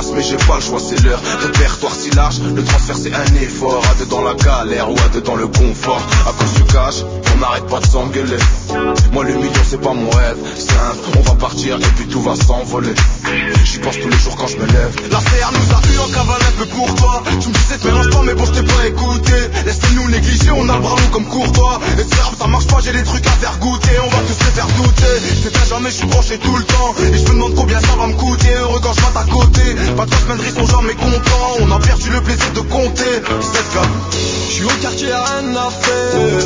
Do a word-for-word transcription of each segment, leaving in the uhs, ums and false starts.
passe mais j'ai pas le choix, c'est l'heure. Répertoire si large, le transfert c'est un effort. À deux dans la galère ou à deux dans le confort. À cause du cash, on n'arrête pas de s'engueuler. Moi le million c'est pas mon rêve, simple, on va partir et puis tout va s'envoler. J'y pense tous les jours quand je me lève. La C R nous a eu en cavale un peu pour toi. Tu me disais te mélange pas mais bon je t'ai pas écouté. Laissez-nous négliger, on a le bras long comme Courtois. Et c'est grave ça marche pas, j'ai des trucs à faire goûter. On va tous les faire douter. C'est à jamais, je suis branché tout le temps. Et je me demande combien ça va me coûter. Heureux quand je mate à côté. Pas de semaines ils sont jamais contents. On a perdu le plaisir de compter. C'est gars. Je suis au quartier à rien à faire.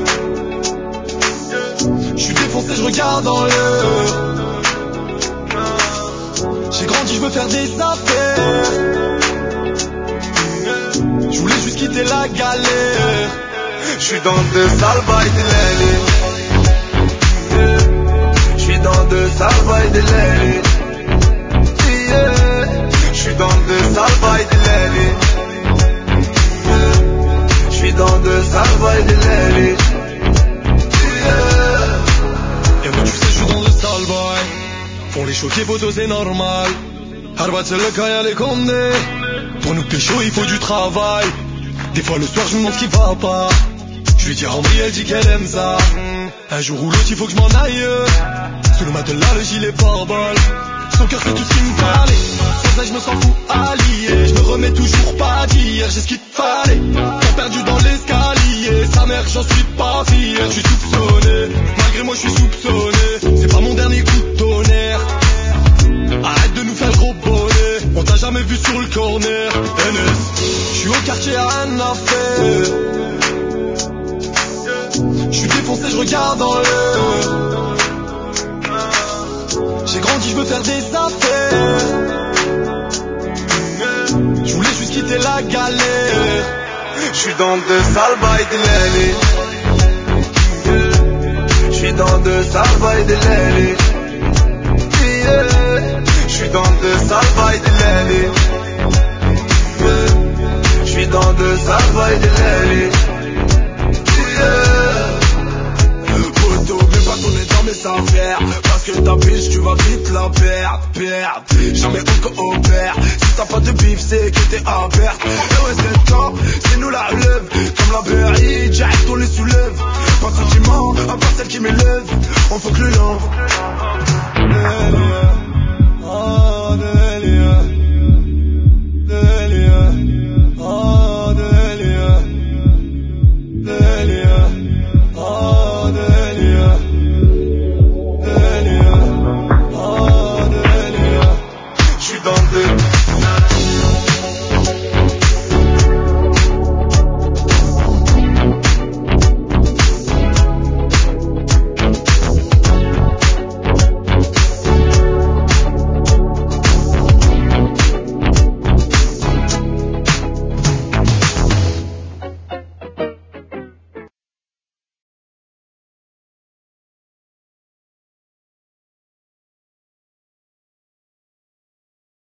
Je suis défoncé, je regarde en l'air. J'ai grandi, je veux faire des affaires. Je voulais juste quitter la galère. Je suis dans deux sales bails de l'année. Je suis dans deux sales bails de l'année. Je suis dans deux sales bails de l'année. Je suis dans deux sales bails de l'année. Et moi tu sais je suis dans le sale bail. Pour les choquer photos c'est normal. Harbat c'est le cas y'a les condés. Pour nous pécho il faut du travail. Des fois le soir je me demande ce qui va pas. Je lui dis à Ambry, elle dit qu'elle aime ça. Un jour ou l'autre il faut que je m'en aille. Sous le matelas le gilet pare-balles. Son cœur c'est tout ce qu'il me fallait. Sans ça je me sens fou allié. Je me remets toujours pas d'hier. J'ai ce qu'il te fallait. T'as perdu dans l'escalier. Sa mère j'en suis pas fier. Je suis soupçonné. Malgré moi je suis soupçonné. C'est pas mon dernier coup de tonnerre. Arrête de nous faire le gros bonnet. On t'a jamais vu sur le corner. N S. Je suis au quartier à rien à faire. Je suis défoncé, je regarde en l'air. J'ai grandi, je veux faire des affaires. Je voulais juste quitter la galère. Je suis dans deux sales bails de l'année. Je suis dans deux sales bails de l'année. Je suis dans deux sales bails de l'année. Je suis dans deux sales bails de l'année.